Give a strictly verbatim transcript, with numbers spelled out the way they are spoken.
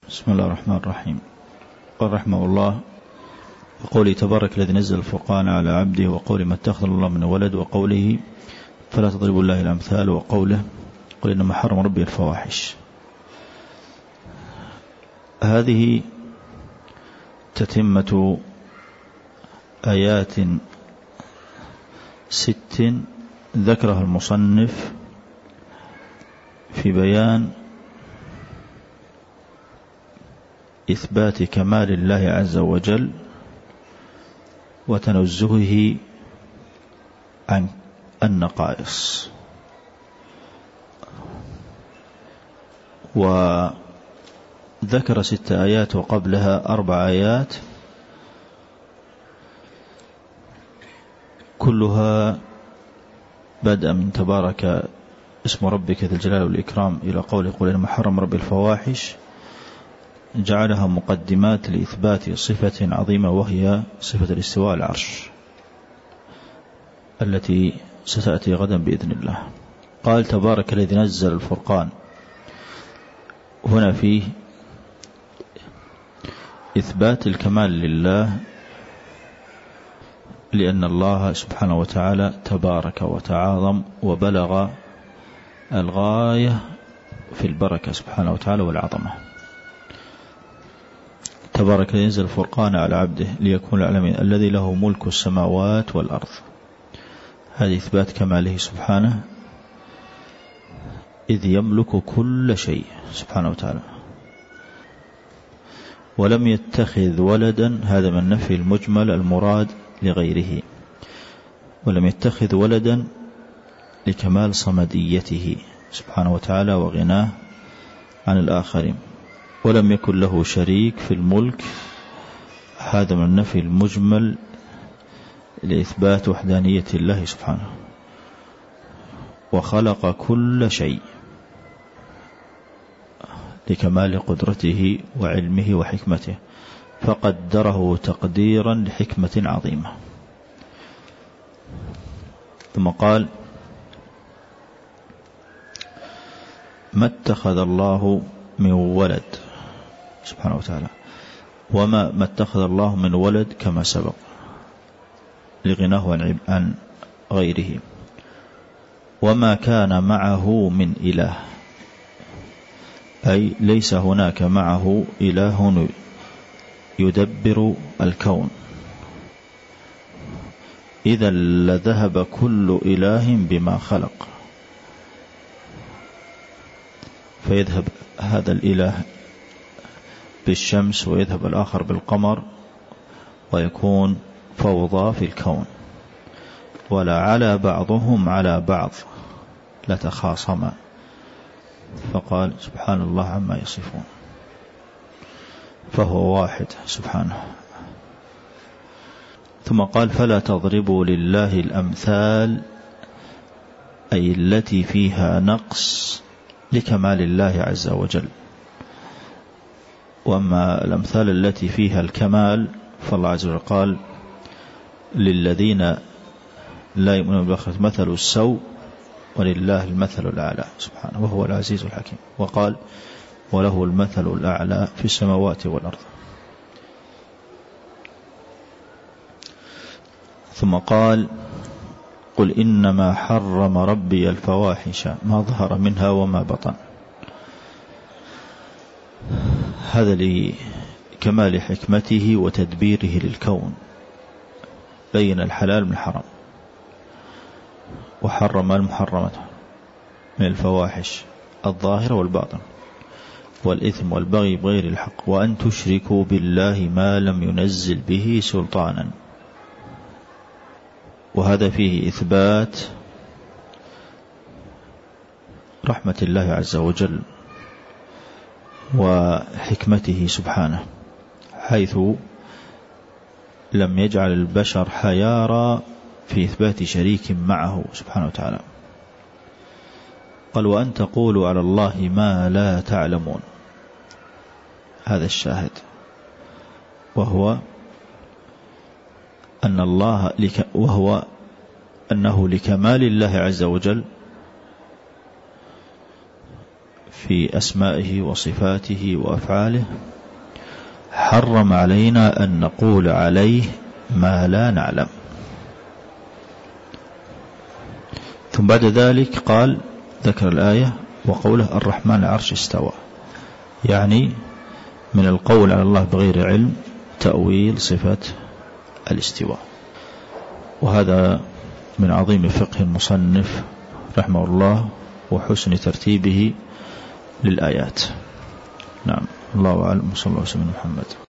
بسم الله الرحمن الرحيم. قال رحمه الله: وقوله تبارك الذي نزل الفرقان على عبده، وقوله ما اتخذ الله من ولد، وقوله فلا تضربوا الله الأمثال، وقوله قل إنما حرم ربي الفواحش. هذه تتمة آيات ست ذكرها المصنف في بيان إثبات كمال الله عز وجل وتنزهه عن النقائص. وذكر ست آيات وقبلها أربع آيات كلها بدأ من تبارك اسم ربك ذي الجلال والإكرام إلى قوله قل إنما حرم ربي الفواحش، جعلها مقدمات لإثبات صفة عظيمة وهي صفة الاستواء على العرش التي ستأتي غدا بإذن الله. قال تبارك الذي نزل الفرقان، هنا فيه إثبات الكمال لله، لأن الله سبحانه وتعالى تبارك وتعاظم وبلغ الغاية في البركة سبحانه وتعالى والعظمة. تبارك الذي نزل الفرقان على عبده ليكون العالمين الذي له ملك السماوات والأرض. هذا إثبات كماله سبحانه، إذ يملك كل شيء سبحانه وتعالى. ولم يتخذ ولدا، هذا من نفي المجمل المراد لغيره، ولم يتخذ ولدا لكمال صمديته سبحانه وتعالى وغناه عن الآخرين. ولم يكن له شريك في الملك، هذا من نفي المجمل لإثبات وحدانية الله سبحانه. وخلق كل شيء لكمال قدرته وعلمه وحكمته، فقدره تقديرا لحكمة عظيمة. ثم قال ما اتخذ الله من ولد سبحانه وتعالى، وما ما اتخذ الله من ولد كما سبق لغناه عن غيره. وما كان معه من إله، أي ليس هناك معه إله يدبر الكون، إذا لذهب كل إله بما خلق، فيذهب هذا الإله بالشمس ويذهب الآخر بالقمر، ويكون فوضى في الكون، ولا على بعضهم على بعض لتخاصما. فقال سبحان الله عما يصفون، فهو واحد سبحانه. ثم قال فلا تضربوا لله الأمثال، أي التي فيها نقص لكمال الله عز وجل. وأما الأمثال التي فيها الكمال فالله عز وجل قال للذين لا يؤمنون بالآخرة مثل السوء ولله المثل الأعلى سبحانه وهو العزيز الحكيم. وقال وله المثل الأعلى في السماوات والأرض. ثم قال قل إنما حرم ربي الفواحش ما ظهر منها وما بطن. هذا لكمال حكمته وتدبيره للكون، بين الحلال من الحرام، وحرم المحرمات من الفواحش الظاهرة والباطن والإثم والبغي بغير الحق، وأن تشركوا بالله ما لم ينزل به سلطانا. وهذا فيه إثبات رحمة الله عز وجل وحكمته سبحانه، حيث لم يجعل البشر حيارى في إثبات شريك معه سبحانه وتعالى. قال وأن تقولوا على الله ما لا تعلمون. هذا الشاهد، وهو أن الله لك وهو أنه لكمال الله عز وجل في أسمائه وصفاته وأفعاله حرم علينا أن نقول عليه ما لا نعلم. ثم بعد ذلك قال ذكر الآية وقوله الرحمن على العرش استوى، يعني من القول على الله بغير علم تأويل صفة الاستواء. وهذا من عظيم فقه المصنف رحمه الله وحسن ترتيبه للآيات. نعم، الله أعلم، صلى الله عليه وسلم محمد.